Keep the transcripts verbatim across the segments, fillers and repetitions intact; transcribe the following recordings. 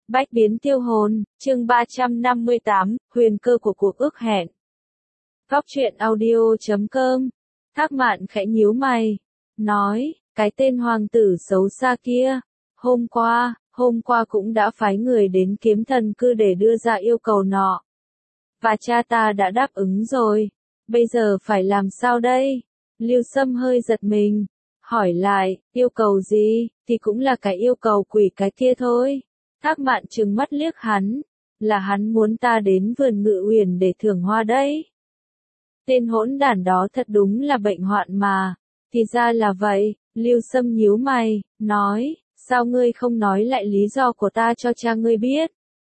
Bách biến tiêu hồn, chương ba trăm năm mươi tám, huyền cơ của cuộc ước hẹn. Góc truyện audio chấm com. Thác Mạn khẽ nhíu mày, nói, cái tên hoàng tử xấu xa kia, hôm qua, hôm qua cũng đã phái người đến Kiếm Thần Cư để đưa ra yêu cầu nọ. Và cha ta đã đáp ứng rồi, bây giờ phải làm sao đây? Lưu Sâm hơi giật mình, hỏi lại, yêu cầu gì, thì cũng là cái yêu cầu quỷ cái kia thôi. Thác Mạn trừng mắt liếc hắn, là hắn muốn ta đến vườn Ngự Uyển để thưởng hoa đấy. Tên hỗn đản đó thật đúng là bệnh hoạn mà, thì ra là vậy. Lưu Sâm nhíu mày, nói, sao ngươi không nói lại lý do của ta cho cha ngươi biết?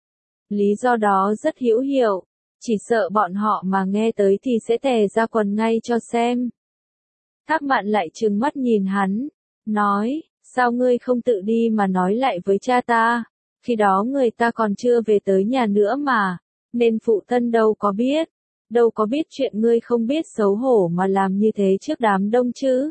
Lý do đó rất hữu hiệu, chỉ sợ bọn họ mà nghe tới thì sẽ tè ra quần ngay cho xem. Thác Mạn lại trừng mắt nhìn hắn, nói, sao ngươi không tự đi mà nói lại với cha ta? Khi đó người ta còn chưa về tới nhà nữa mà, nên phụ thân đâu có biết, đâu có biết chuyện ngươi không biết xấu hổ mà làm như thế trước đám đông chứ.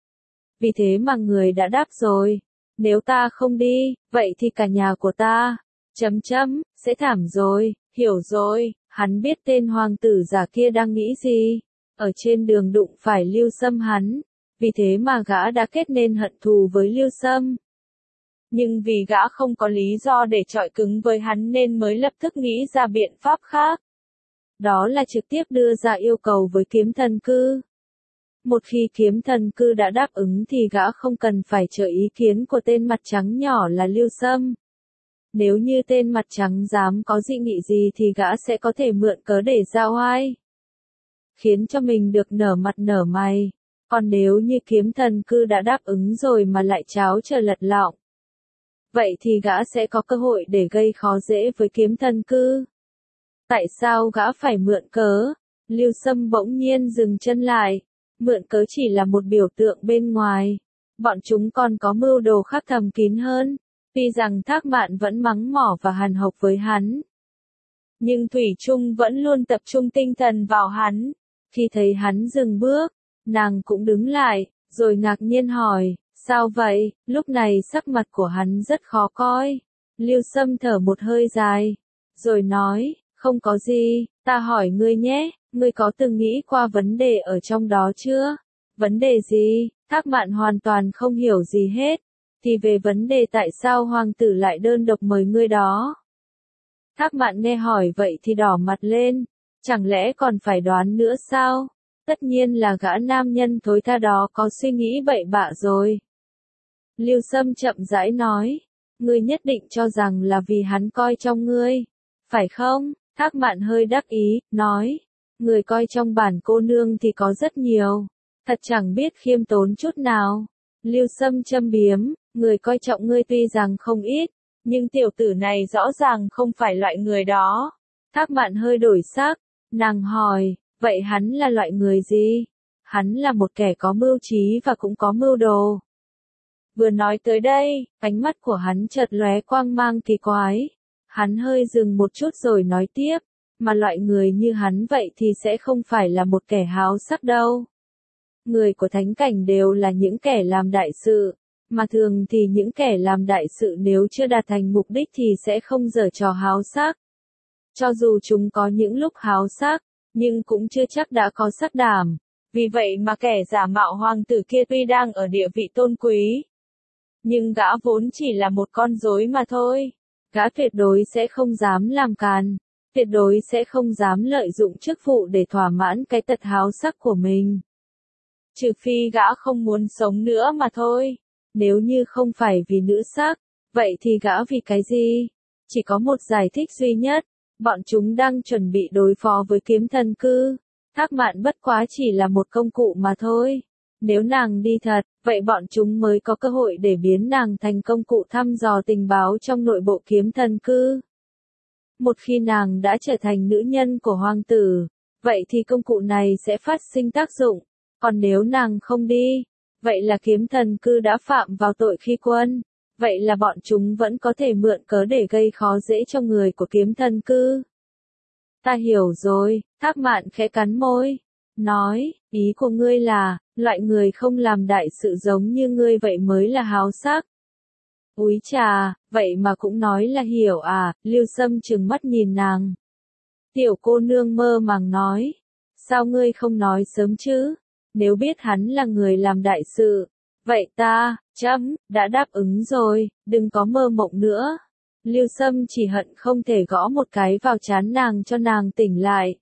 Vì thế mà người đã đáp rồi, nếu ta không đi, vậy thì cả nhà của ta, chấm chấm, sẽ thảm rồi, hiểu rồi. Hắn biết tên hoàng tử giả kia đang nghĩ gì, ở trên đường đụng phải Lưu Sâm hắn, vì thế mà gã đã kết nên hận thù với Lưu Sâm. Nhưng vì gã không có lý do để chọi cứng với hắn nên mới lập tức nghĩ ra biện pháp khác. Đó là trực tiếp đưa ra yêu cầu với Kiếm Thần Cư. Một khi Kiếm Thần Cư đã đáp ứng thì gã không cần phải chờ ý kiến của tên mặt trắng nhỏ là Lưu Sâm. Nếu như tên mặt trắng dám có dị nghị gì thì gã sẽ có thể mượn cớ để ra oai, khiến cho mình được nở mặt nở mày. Còn nếu như Kiếm Thần Cư đã đáp ứng rồi mà lại tráo trở lật lọng, vậy thì gã sẽ có cơ hội để gây khó dễ với Kiếm Thần Cư. Tại sao gã phải mượn cớ? Lưu Sâm bỗng nhiên dừng chân lại. Mượn cớ chỉ là một biểu tượng bên ngoài. Bọn chúng còn có mưu đồ khác thầm kín hơn. Tuy rằng Thác Mạn vẫn mắng mỏ và hàn học với hắn, nhưng Thủy Trung vẫn luôn tập trung tinh thần vào hắn. Khi thấy hắn dừng bước, nàng cũng đứng lại, rồi ngạc nhiên hỏi, sao vậy? Lúc này sắc mặt của hắn rất khó coi. Lưu Sâm thở một hơi dài, rồi nói, không có gì, ta hỏi ngươi nhé, ngươi có từng nghĩ qua vấn đề ở trong đó chưa? Vấn đề gì? Thác Mạn hoàn toàn không hiểu gì hết. Thì về vấn đề tại sao hoàng tử lại đơn độc mời ngươi đó. Thác Mạn nghe hỏi vậy thì đỏ mặt lên, chẳng lẽ còn phải đoán nữa sao? Tất nhiên là gã nam nhân thối tha đó có suy nghĩ bậy bạ rồi. Lưu Sâm chậm rãi nói, ngươi nhất định cho rằng là vì hắn coi trọng ngươi, phải không? Thác Mạn hơi đắc ý, nói, người coi trong bản cô nương thì có rất nhiều, thật chẳng biết khiêm tốn chút nào. Lưu Sâm châm biếm, người coi trọng ngươi tuy rằng không ít, nhưng tiểu tử này rõ ràng không phải loại người đó. Thác Mạn hơi đổi sắc, nàng hỏi, vậy hắn là loại người gì? Hắn là một kẻ có mưu trí và cũng có mưu đồ. Vừa nói tới đây, ánh mắt của hắn chợt lóe quang mang kỳ quái. Hắn hơi dừng một chút rồi nói tiếp, mà loại người như hắn vậy thì sẽ không phải là một kẻ háo sắc đâu. Người của thánh cảnh đều là những kẻ làm đại sự, mà thường thì những kẻ làm đại sự nếu chưa đạt thành mục đích thì sẽ không giở trò háo sắc. Cho dù chúng có những lúc háo sắc, nhưng cũng chưa chắc đã có sắc đảm. Vì vậy mà kẻ giả mạo hoàng tử kia tuy đang ở địa vị tôn quý, nhưng gã vốn chỉ là một con rối mà thôi. Gã tuyệt đối sẽ không dám làm càn, tuyệt đối sẽ không dám lợi dụng chức vụ để thỏa mãn cái tật háo sắc của mình. Trừ phi gã không muốn sống nữa mà thôi. Nếu như không phải vì nữ sắc, vậy thì gã vì cái gì? Chỉ có một giải thích duy nhất, bọn chúng đang chuẩn bị đối phó với Kiếm Thần Cư. Thác Mạn bất quá chỉ là một công cụ mà thôi. Nếu nàng đi thật, vậy bọn chúng mới có cơ hội để biến nàng thành công cụ thăm dò tình báo trong nội bộ Kiếm Thần Cư. Một khi nàng đã trở thành nữ nhân của hoàng tử, vậy thì công cụ này sẽ phát sinh tác dụng. Còn nếu nàng không đi, vậy là Kiếm Thần Cư đã phạm vào tội khi quân. Vậy là bọn chúng vẫn có thể mượn cớ để gây khó dễ cho người của Kiếm Thần Cư. Ta hiểu rồi, Thác Mạn khẽ cắn môi, nói, ý của ngươi là, loại người không làm đại sự giống như ngươi vậy mới là háo sắc. Úi chà, vậy mà cũng nói là hiểu à, Lưu Sâm trừng mắt nhìn nàng. Tiểu cô nương mơ màng nói, sao ngươi không nói sớm chứ, nếu biết hắn là người làm đại sự, vậy ta, chấm, đã đáp ứng rồi, đừng có mơ mộng nữa. Lưu Sâm chỉ hận không thể gõ một cái vào trán nàng cho nàng tỉnh lại.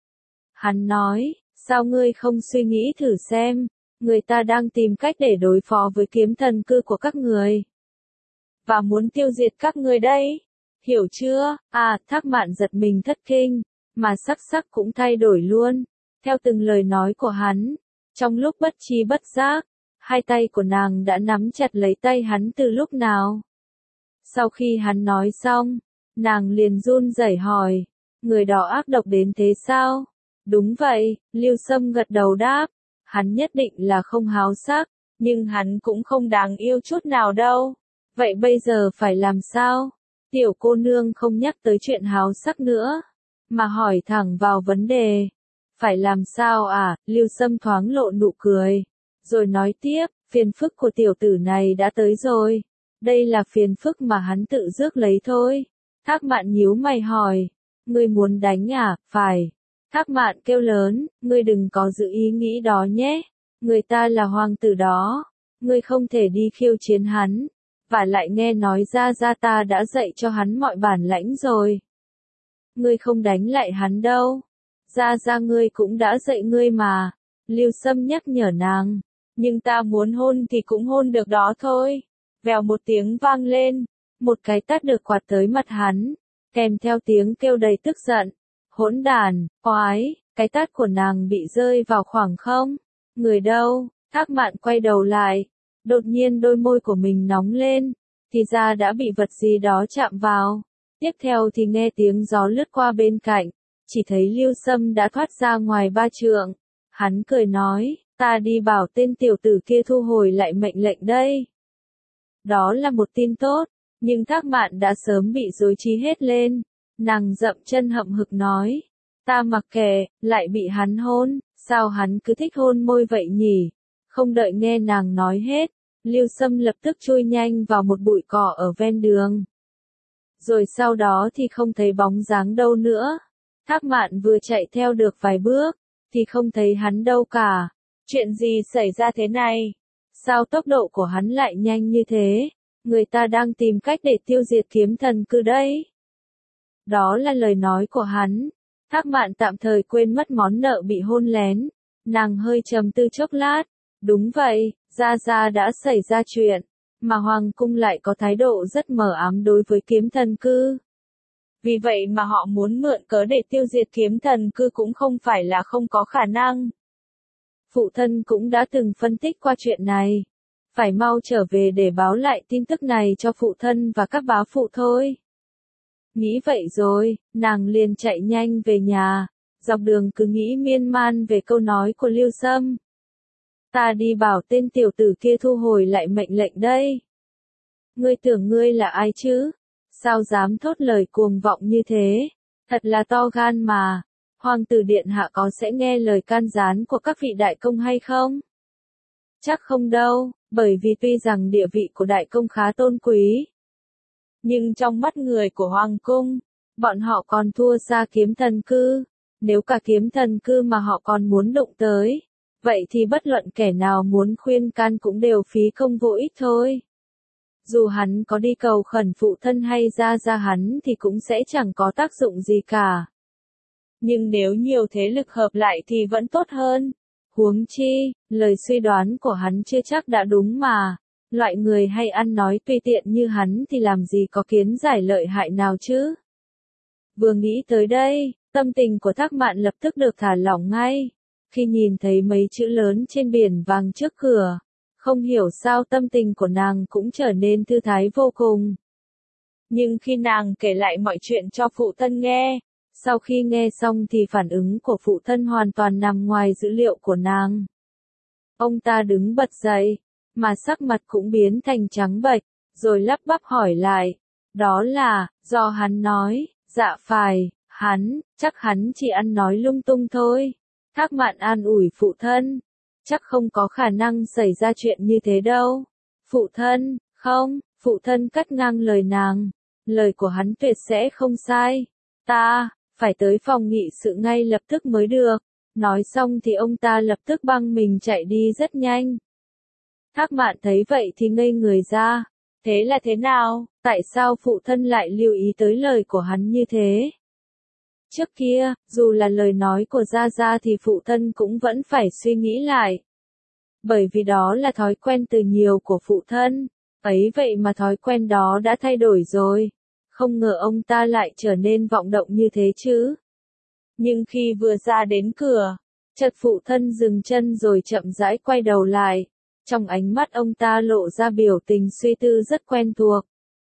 Hắn nói, sao ngươi không suy nghĩ thử xem, người ta đang tìm cách để đối phó với kiếm thần cư của các người. Và muốn tiêu diệt các người đây. Hiểu chưa? À, Thác Mạn giật mình thất kinh, mà sắc sắc cũng thay đổi luôn. Theo từng lời nói của hắn, trong lúc bất tri bất giác, hai tay của nàng đã nắm chặt lấy tay hắn từ lúc nào. Sau khi hắn nói xong, nàng liền run rẩy hỏi, người đó ác độc đến thế sao? Đúng vậy, Lưu Sâm gật đầu đáp, hắn nhất định là không háo sắc, nhưng hắn cũng không đáng yêu chút nào đâu. Vậy bây giờ phải làm sao? Tiểu cô nương không nhắc tới chuyện háo sắc nữa, mà hỏi thẳng vào vấn đề. Phải làm sao à? Lưu Sâm thoáng lộ nụ cười, rồi nói tiếp, phiền phức của tiểu tử này đã tới rồi. Đây là phiền phức mà hắn tự rước lấy thôi. Thác Mạn nhíu mày hỏi, ngươi muốn đánh à? Phải. Thác Mạn kêu lớn, ngươi đừng có giữ ý nghĩ đó nhé. Người ta là hoàng tử đó, ngươi không thể đi khiêu chiến hắn. Và lại nghe nói ra ra ta đã dạy cho hắn mọi bản lãnh rồi. Ngươi không đánh lại hắn đâu. Ra ra ngươi cũng đã dạy ngươi mà. Lưu Sâm nhắc nhở nàng. Nhưng ta muốn hôn thì cũng hôn được đó thôi. Vèo một tiếng vang lên. Một cái tát được quạt tới mặt hắn. Kèm theo tiếng kêu đầy tức giận. Hỗn đàn, oái, cái tát của nàng bị rơi vào khoảng không. Người đâu? Thác Mạn quay đầu lại. Đột nhiên đôi môi của mình nóng lên, thì ra đã bị vật gì đó chạm vào. Tiếp theo thì nghe tiếng gió lướt qua bên cạnh, chỉ thấy Lưu Sâm đã thoát ra ngoài ba trượng. Hắn cười nói, ta đi bảo tên tiểu tử kia thu hồi lại mệnh lệnh đây. Đó là một tin tốt, nhưng Thác Mạn đã sớm bị rối trí hết lên. Nàng dậm chân hậm hực nói, ta mặc kệ, lại bị hắn hôn, sao hắn cứ thích hôn môi vậy nhỉ? Không đợi nghe nàng nói hết, Lưu Sâm lập tức chui nhanh vào một bụi cỏ ở ven đường. Rồi sau đó thì không thấy bóng dáng đâu nữa. Thác Mạn vừa chạy theo được vài bước, thì không thấy hắn đâu cả. Chuyện gì xảy ra thế này? Sao tốc độ của hắn lại nhanh như thế? Người ta đang tìm cách để tiêu diệt kiếm thần cư đấy. Đó là lời nói của hắn. Thác Mạn tạm thời quên mất món nợ bị hôn lén. Nàng hơi trầm tư chốc lát. Đúng vậy, Gia Gia đã xảy ra chuyện, mà Hoàng cung lại có thái độ rất mờ ám đối với kiếm thần cư. Vì vậy mà họ muốn mượn cớ để tiêu diệt kiếm thần cư cũng không phải là không có khả năng. Phụ thân cũng đã từng phân tích qua chuyện này. Phải mau trở về để báo lại tin tức này cho phụ thân và các bá phụ thôi. Nghĩ vậy rồi, nàng liền chạy nhanh về nhà, dọc đường cứ nghĩ miên man về câu nói của Lưu Sâm. Ta đi bảo tên tiểu tử kia thu hồi lại mệnh lệnh đây. Ngươi tưởng ngươi là ai chứ? Sao dám thốt lời cuồng vọng như thế? Thật là to gan mà. Hoàng tử điện hạ có sẽ nghe lời can gián của các vị đại công hay không? Chắc không đâu, bởi vì tuy rằng địa vị của đại công khá tôn quý, nhưng trong mắt người của hoàng cung, bọn họ còn thua xa kiếm thần cư. Nếu cả kiếm thần cư mà họ còn muốn đụng tới, vậy thì bất luận kẻ nào muốn khuyên can cũng đều phí công vô ích thôi. Dù hắn có đi cầu khẩn phụ thân hay ra ra hắn thì cũng sẽ chẳng có tác dụng gì cả. Nhưng nếu nhiều thế lực hợp lại thì vẫn tốt hơn. Huống chi, lời suy đoán của hắn chưa chắc đã đúng mà. Loại người hay ăn nói tùy tiện như hắn thì làm gì có kiến giải lợi hại nào chứ. Vừa nghĩ tới đây, tâm tình của Thác Mạn lập tức được thả lỏng ngay. Khi nhìn thấy mấy chữ lớn trên biển vàng trước cửa, không hiểu sao tâm tình của nàng cũng trở nên thư thái vô cùng. Nhưng khi nàng kể lại mọi chuyện cho phụ thân nghe, sau khi nghe xong thì phản ứng của phụ thân hoàn toàn nằm ngoài dữ liệu của nàng. Ông ta đứng bật dậy, mà sắc mặt cũng biến thành trắng bệch, rồi lắp bắp hỏi lại. Đó là, do hắn nói, dạ phải, hắn, chắc hắn chỉ ăn nói lung tung thôi. Thác Mạn an ủi phụ thân. Chắc không có khả năng xảy ra chuyện như thế đâu. Phụ thân, không, Phụ thân cắt ngang lời nàng. Lời của hắn tuyệt sẽ không sai. Ta, phải tới phòng nghị sự ngay lập tức mới được. Nói xong thì ông ta lập tức băng mình chạy đi rất nhanh. Thác Mạn thấy vậy thì ngây người ra. Thế là thế nào? Tại sao phụ thân lại lưu ý tới lời của hắn như thế? Trước kia, dù là lời nói của Gia Gia thì phụ thân cũng vẫn phải suy nghĩ lại. Bởi vì đó là thói quen từ nhiều của phụ thân. Ấy vậy mà thói quen đó đã thay đổi rồi. Không ngờ ông ta lại trở nên vọng động như thế chứ. Nhưng khi vừa ra đến cửa, chợt phụ thân dừng chân rồi chậm rãi quay đầu lại. Trong ánh mắt ông ta lộ ra biểu tình suy tư rất quen thuộc.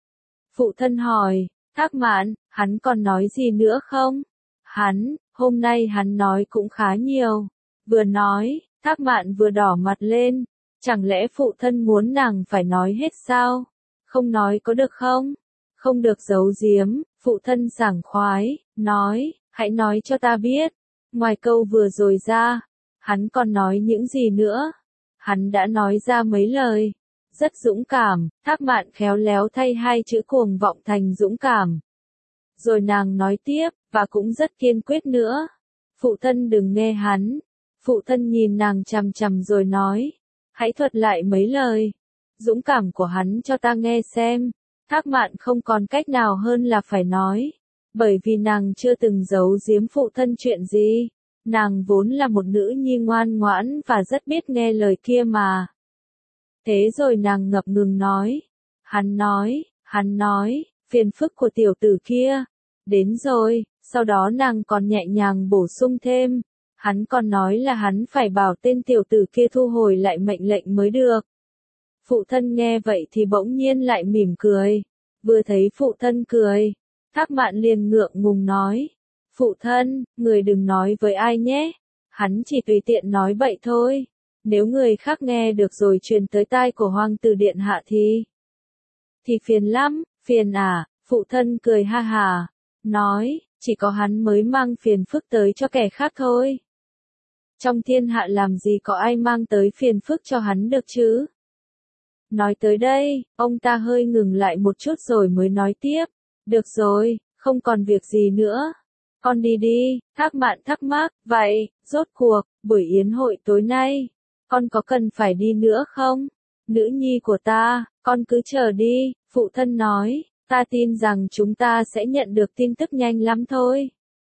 Phụ thân hỏi, Thác Mạn, hắn còn nói gì nữa không? Hắn, hôm nay hắn nói cũng khá nhiều. Vừa nói, Thác Mạn vừa đỏ mặt lên. Chẳng lẽ phụ thân muốn nàng phải nói hết sao? Không nói có được không? Không được giấu giếm, phụ thân sảng khoái, nói, hãy nói cho ta biết. Ngoài câu vừa rồi ra, hắn còn nói những gì nữa? Hắn đã nói ra mấy lời. Rất dũng cảm, Thác Mạn khéo léo thay hai chữ cuồng vọng thành dũng cảm. Rồi nàng nói tiếp, và cũng rất kiên quyết nữa. Phụ thân đừng nghe hắn. Phụ thân nhìn nàng chằm chằm rồi nói, hãy thuật lại mấy lời. Dũng cảm của hắn cho ta nghe xem. Thác Mạn không còn cách nào hơn là phải nói. Bởi vì nàng chưa từng giấu giếm phụ thân chuyện gì. Nàng vốn là một nữ nhi ngoan ngoãn và rất biết nghe lời kia mà. Thế rồi nàng ngập ngừng nói. Hắn nói, hắn nói, phiền phức của tiểu tử kia. Đến rồi, sau đó nàng còn nhẹ nhàng bổ sung thêm. Hắn còn nói là hắn phải bảo tên tiểu tử kia thu hồi lại mệnh lệnh mới được. Phụ thân nghe vậy thì bỗng nhiên lại mỉm cười. Vừa thấy phụ thân cười, Thác Mạn liền ngượng ngùng nói. Phụ thân, người đừng nói với ai nhé. Hắn chỉ tùy tiện nói bậy thôi. Nếu người khác nghe được rồi truyền tới tai của hoàng tử điện hạ thì... Thì phiền lắm, phiền à, phụ thân cười ha hà. Nói, chỉ có hắn mới mang phiền phức tới cho kẻ khác thôi. Trong thiên hạ làm gì có ai mang tới phiền phức cho hắn được chứ? Nói tới đây, ông ta hơi ngừng lại một chút rồi mới nói tiếp. Được rồi, không còn việc gì nữa. Con đi đi, Thác Mạn thắc mắc, vậy, rốt cuộc, buổi yến hội tối nay, con có cần phải đi nữa không? Nữ nhi của ta, con cứ chờ đi, phụ thân nói, ta tin rằng chúng ta sẽ nhận được tin tức nhanh lắm thôi.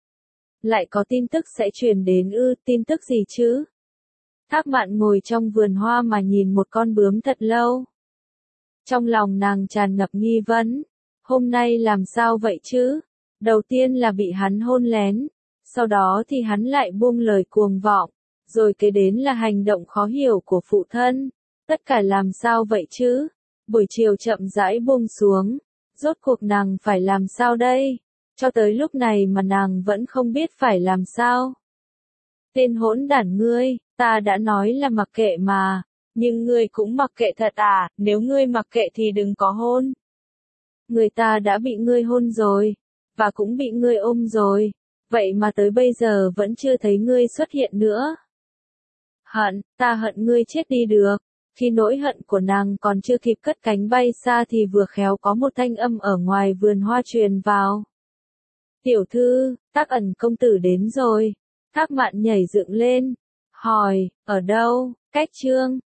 Lại có tin tức sẽ truyền đến ư, tin tức gì chứ? Thác Mạn ngồi trong vườn hoa mà nhìn một con bướm thật lâu. Trong lòng nàng tràn ngập nghi vấn. Hôm nay làm sao vậy chứ? Đầu tiên là bị hắn hôn lén. Sau đó thì hắn lại buông lời cuồng vọng. Rồi kế đến là hành động khó hiểu của phụ thân. Tất cả làm sao vậy chứ? Buổi chiều chậm rãi buông xuống. Rốt cuộc nàng phải làm sao đây? Cho tới lúc này mà nàng vẫn không biết phải làm sao. Tên hỗn đản ngươi, ta đã nói là mặc kệ mà. Nhưng ngươi cũng mặc kệ thật à, nếu ngươi mặc kệ thì đừng có hôn. Người ta đã bị ngươi hôn rồi, và cũng bị ngươi ôm rồi, vậy mà tới bây giờ vẫn chưa thấy ngươi xuất hiện nữa. Hận, ta hận ngươi chết đi được. Khi nỗi hận của nàng còn chưa kịp cất cánh bay xa thì vừa khéo có một thanh âm ở ngoài vườn hoa truyền vào. Tiểu thư, Thác Ẩn công tử đến rồi. Thác Mạn nhảy dựng lên, hỏi, ở đâu? Cách chương